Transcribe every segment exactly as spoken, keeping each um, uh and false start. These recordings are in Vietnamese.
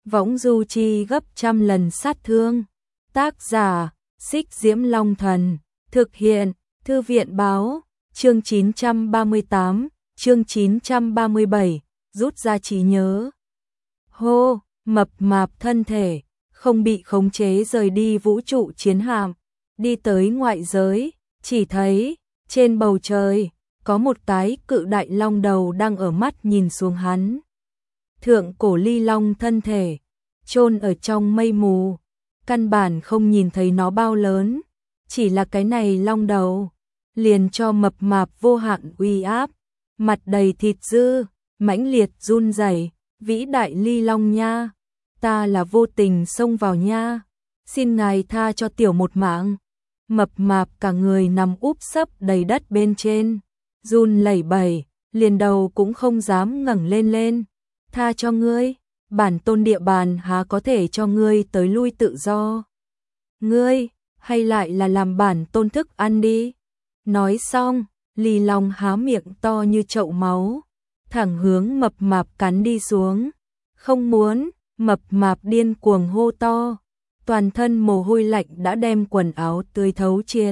võng du chi gấp trăm lần sát thương. Tác giả, Xích Diễm Long Thần. Thực hiện, Thư viện báo. Chương chín trăm ba mươi tám, chương chín trăm ba mươi bảy, rút ra trí nhớ. Hô, mập mạp thân thể, không bị khống chế rời đi vũ trụ chiến hạm, đi tới ngoại giới, chỉ thấy, trên bầu trời, có một cái cự đại long đầu đang ở mắt nhìn xuống hắn. Thượng cổ ly long thân thể, chôn ở trong mây mù, căn bản không nhìn thấy nó bao lớn, chỉ là cái này long đầu, liền cho mập mạp vô hạn uy áp, mặt đầy thịt dư, mãnh liệt run rẩy, vĩ đại ly long nha, ta là vô tình xông vào nha, xin ngài tha cho tiểu một mạng. Mập mạp cả người nằm úp sấp đầy đất bên trên, run lẩy bẩy, liền đầu cũng không dám ngẩng lên lên. Tha cho ngươi, bản tôn địa bàn há có thể cho ngươi tới lui tự do. Ngươi, hay lại là làm bản tôn thức ăn đi. Nói xong, ly long há miệng to như chậu máu, thẳng hướng mập mạp cắn đi xuống. Không muốn, mập mạp điên cuồng hô to, toàn thân mồ hôi lạnh đã đem quần áo tươi thấu triệt.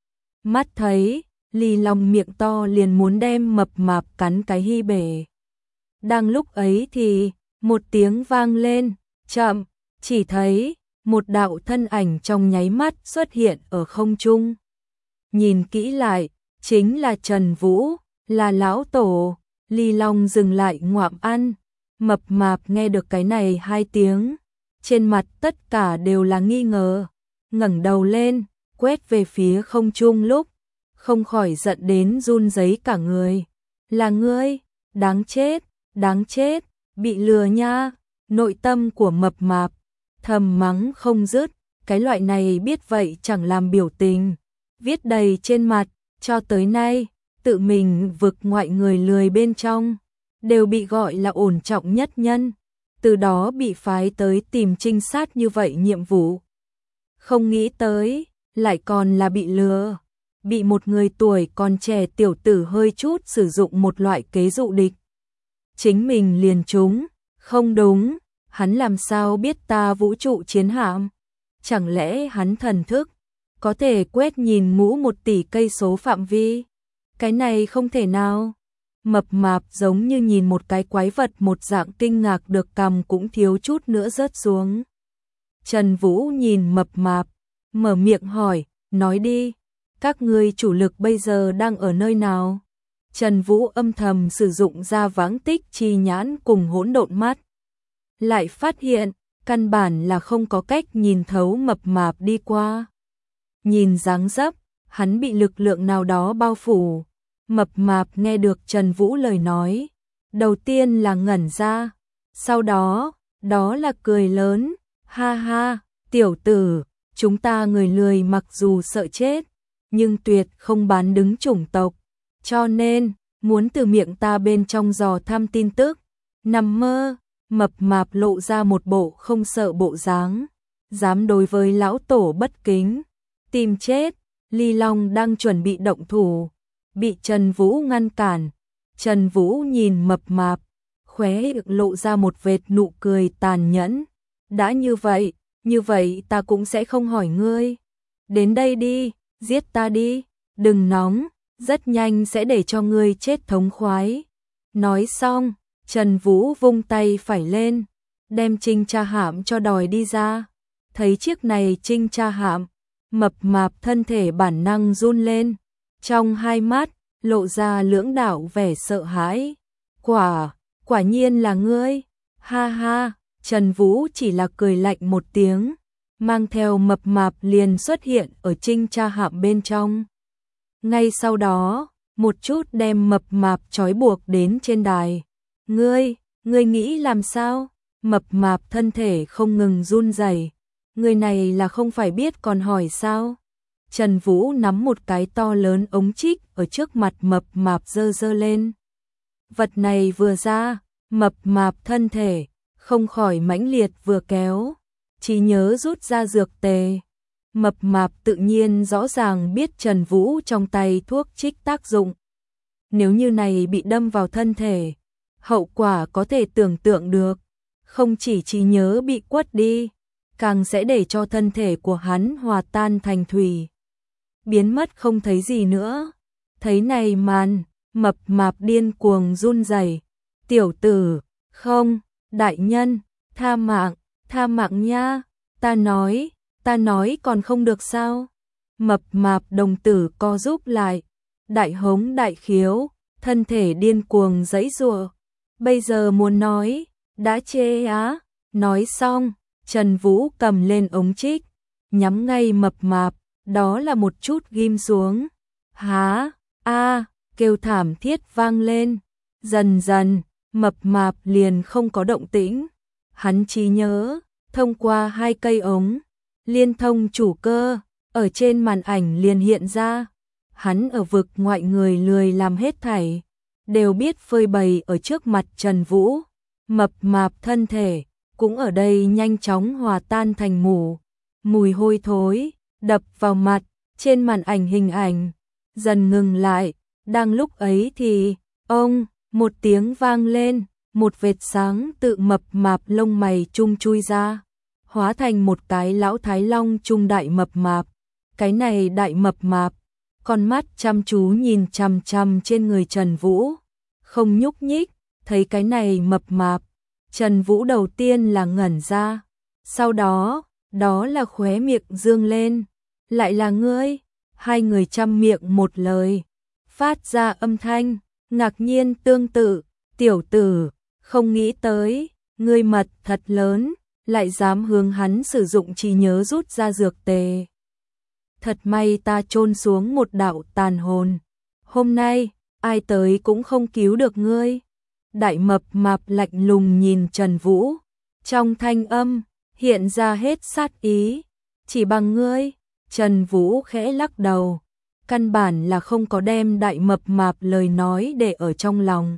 Mắt thấy, ly long miệng to liền muốn đem mập mạp cắn cái hy bể. Đang lúc ấy thì, một tiếng vang lên, chậm, chỉ thấy, một đạo thân ảnh trong nháy mắt xuất hiện ở không trung. Nhìn kỹ lại, chính là Trần Vũ, là lão tổ. Ly long dừng lại ngoạm ăn, mập mạp nghe được cái này hai tiếng, trên mặt tất cả đều là nghi ngờ, ngẩng đầu lên, quét về phía không trung lúc, không khỏi giận đến run rẩy cả người. Là ngươi, đáng chết, đáng chết, bị lừa nha. Nội tâm của mập mạp thầm mắng không dứt, cái loại này biết vậy chẳng làm biểu tình, viết đầy trên mặt, cho tới nay, tự mình vực ngoại người lười bên trong, đều bị gọi là ổn trọng nhất nhân, từ đó bị phái tới tìm trinh sát như vậy nhiệm vụ. Không nghĩ tới, lại còn là bị lừa, bị một người tuổi còn trẻ tiểu tử hơi chút sử dụng một loại kế dụ địch. Chính mình liền trúng, không đúng, hắn làm sao biết ta vũ trụ chiến hạm? Chẳng lẽ hắn thần thức, có thể quét nhìn mũ một tỷ cây số phạm vi? Cái này không thể nào. Mập mạp giống như nhìn một cái quái vật một dạng kinh ngạc được cầm cũng thiếu chút nữa rớt xuống. Trần Vũ nhìn mập mạp, mở miệng hỏi, nói đi, các ngươi chủ lực bây giờ đang ở nơi nào? Trần Vũ âm thầm sử dụng ra vãng tích chi nhãn cùng hỗn độn mắt. Lại phát hiện, căn bản là không có cách nhìn thấu mập mạp đi qua. Nhìn dáng dấp, hắn bị lực lượng nào đó bao phủ. Mập mạp nghe được Trần Vũ lời nói, đầu tiên là ngẩn ra, sau đó, đó là cười lớn, ha ha, tiểu tử, chúng ta người lười mặc dù sợ chết, nhưng tuyệt không bán đứng chủng tộc, cho nên, muốn từ miệng ta bên trong dò thăm tin tức, nằm mơ. Mập mạp lộ ra một bộ không sợ bộ dáng, dám đối với lão tổ bất kính, tìm chết. Ly long đang chuẩn bị động thủ, bị Trần Vũ ngăn cản. Trần Vũ nhìn mập mạp, khóe miệng lộ ra một vệt nụ cười tàn nhẫn. Đã như vậy, như vậy ta cũng sẽ không hỏi ngươi. Đến đây đi, giết ta đi, đừng nóng, rất nhanh sẽ để cho ngươi chết thống khoái. Nói xong, Trần Vũ vung tay phải lên, đem trinh tra hạm cho đòi đi ra. Thấy chiếc này trinh tra hạm, mập mạp thân thể bản năng run lên, trong hai mắt lộ ra lưỡng đạo vẻ sợ hãi. Quả, quả nhiên là ngươi, ha ha. Trần Vũ chỉ là cười lạnh một tiếng, mang theo mập mạp liền xuất hiện ở trinh tra hạm bên trong. Ngay sau đó, một chút đem mập mạp trói buộc đến trên đài. Ngươi, ngươi nghĩ làm sao? Mập mạp thân thể không ngừng run rẩy. Người này là không phải biết còn hỏi sao? Trần Vũ nắm một cái to lớn ống trích ở trước mặt mập mạp giơ giơ lên. Vật này vừa ra, mập mạp thân thể không khỏi mãnh liệt vừa kéo, chỉ nhớ rút ra dược tề. Mập mạp tự nhiên rõ ràng biết Trần Vũ trong tay thuốc trích tác dụng. Nếu như này bị đâm vào thân thể, hậu quả có thể tưởng tượng được. không chỉ trí nhớ bị quất đi, càng sẽ để cho thân thể của hắn hòa tan thành thủy, biến mất không thấy gì nữa. Thấy này màn, mập mạp điên cuồng run rẩy. Tiểu tử, không, đại nhân, tha mạng, tha mạng nha, ta nói, ta nói còn không được sao? Mập mạp đồng tử co rúm lại, đại hống đại khiếu, thân thể điên cuồng giãy giụa. Bây giờ muốn nói, đã chê á, nói xong, Trần Vũ cầm lên ống trích, nhắm ngay mập mạp, đó là một chút ghim xuống. Há, a, kêu thảm thiết vang lên. Dần dần, mập mạp liền không có động tĩnh. Hắn trí nhớ, thông qua hai cây ống, liên thông chủ cơ, ở trên màn ảnh liền hiện ra. Hắn ở vực ngoại người lười làm hết thảy, đều biết phơi bày ở trước mặt Trần Vũ. Mập mạp thân thể, cũng ở đây nhanh chóng hòa tan thành mù. Mùi hôi thối, đập vào mặt, trên màn ảnh hình ảnh, dần ngừng lại. Đang lúc ấy thì, ông, một tiếng vang lên, một vệt sáng tự mập mạp lông mày chung chui ra, hóa thành một cái lão thái long trung đại mập mạp. Cái này đại mập mạp, con mắt chăm chú nhìn chằm chằm trên người Trần Vũ, không nhúc nhích. Thấy cái này mập mạp, Trần Vũ đầu tiên là ngẩn ra, sau đó, đó là khóe miệng dương lên. Lại là ngươi? Hai người chăm miệng một lời, phát ra âm thanh ngạc nhiên tương tự. Tiểu tử, không nghĩ tới, ngươi mật thật lớn, lại dám hướng hắn sử dụng trí nhớ rút ra dược tề. Thật may ta chôn xuống một đạo tàn hồn, hôm nay, ai tới cũng không cứu được ngươi. Đại mập mạp lạnh lùng nhìn Trần Vũ, trong thanh âm, hiện ra hết sát ý. Chỉ bằng ngươi? Trần Vũ khẽ lắc đầu, căn bản là không có đem đại mập mạp lời nói để ở trong lòng.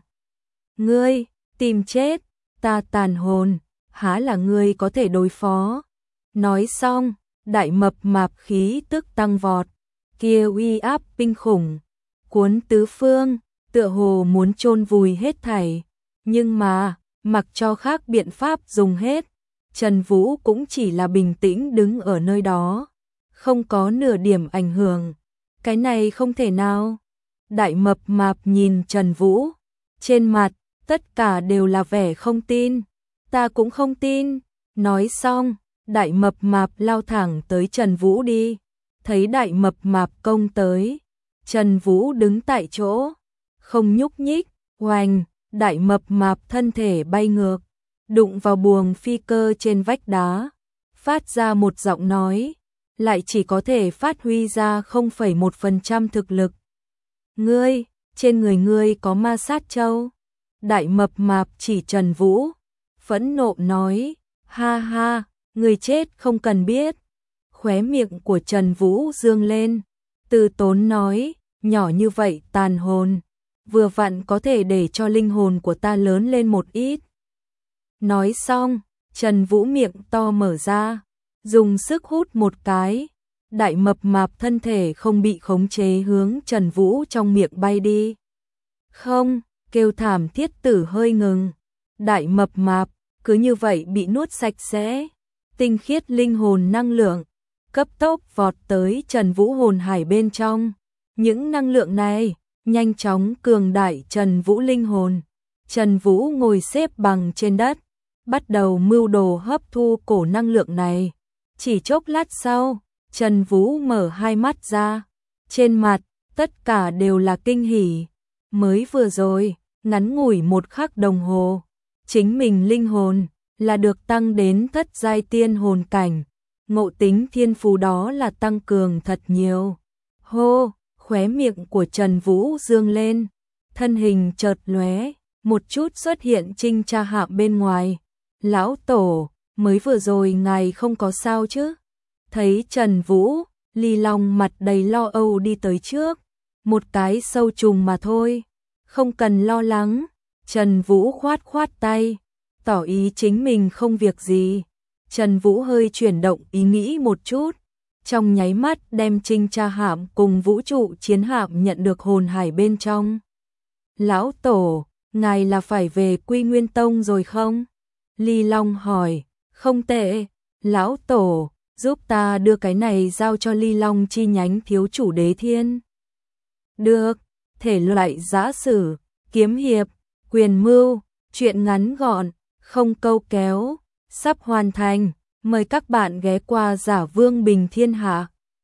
Ngươi, tìm chết, ta tàn hồn, há là ngươi có thể đối phó. Nói xong, đại mập mạp khí tức tăng vọt, kia uy áp kinh khủng, cuốn tứ phương, tựa hồ muốn chôn vùi hết thảy. Nhưng mà, mặc cho khác biện pháp dùng hết, Trần Vũ cũng chỉ là bình tĩnh đứng ở nơi đó, không có nửa điểm ảnh hưởng. Cái này không thể nào. Đại mập mạp nhìn Trần Vũ, trên mặt, tất cả đều là vẻ không tin. Ta cũng không tin. Nói xong, đại mập mạp lao thẳng tới Trần Vũ đi. Thấy đại mập mạp công tới, Trần Vũ đứng tại chỗ, không nhúc nhích. Oành, đại mập mạp thân thể bay ngược, đụng vào buồng phi cơ trên vách đá, phát ra một giọng nói, lại chỉ có thể phát huy ra không phẩy một phần trăm thực lực. Ngươi, trên người ngươi có ma sát châu. Đại mập mạp chỉ Trần Vũ, phẫn nộ nói, ha ha, người chết không cần biết. Khóe miệng của Trần Vũ dương lên, từ tốn nói, nhỏ như vậy tàn hồn, vừa vặn có thể để cho linh hồn của ta lớn lên một ít. Nói xong, Trần Vũ miệng to mở ra, dùng sức hút một cái, đại mập mạp thân thể không bị khống chế hướng Trần Vũ trong miệng bay đi. Không, kêu thảm thiết tử hơi ngừng, đại mập mạp, cứ như vậy bị nuốt sạch sẽ. Tinh khiết linh hồn năng lượng, cấp tốc vọt tới Trần Vũ hồn hải bên trong. Những năng lượng này, nhanh chóng cường đại Trần Vũ linh hồn. Trần Vũ ngồi xếp bằng trên đất, bắt đầu mưu đồ hấp thu cổ năng lượng này. Chỉ chốc lát sau, Trần Vũ mở hai mắt ra, trên mặt, tất cả đều là kinh hỉ. Mới vừa rồi, ngắn ngủi một khắc đồng hồ, chính mình linh hồn là được tăng đến thất giai tiên hồn cảnh, ngộ tính thiên phú đó là tăng cường thật nhiều. Hô, khóe miệng của Trần Vũ dương lên, thân hình chợt lóe, một chút xuất hiện Trinh Tra Hạm bên ngoài. Lão tổ, mới vừa rồi ngài không có sao chứ? Thấy Trần Vũ, Ly Long mặt đầy lo âu đi tới trước, một cái sâu trùng mà thôi, không cần lo lắng. Trần Vũ khoát khoát tay, tỏ ý chính mình không việc gì. Trần Vũ hơi chuyển động ý nghĩ một chút, trong nháy mắt đem Trinh Tra Hạm cùng vũ trụ chiến hạm nhận được hồn hải bên trong. Lão tổ, ngài là phải về Quy Nguyên Tông rồi không? Ly Long hỏi, không tệ, lão tổ, giúp ta đưa cái này giao cho Ly Long chi nhánh thiếu chủ Đế Thiên. Được, thể loại giã sử, kiếm hiệp, quyền mưu, truyện ngắn gọn, không câu kéo, sắp hoàn thành, mời các bạn ghé qua Giả Vương Bình Thiên Hạ.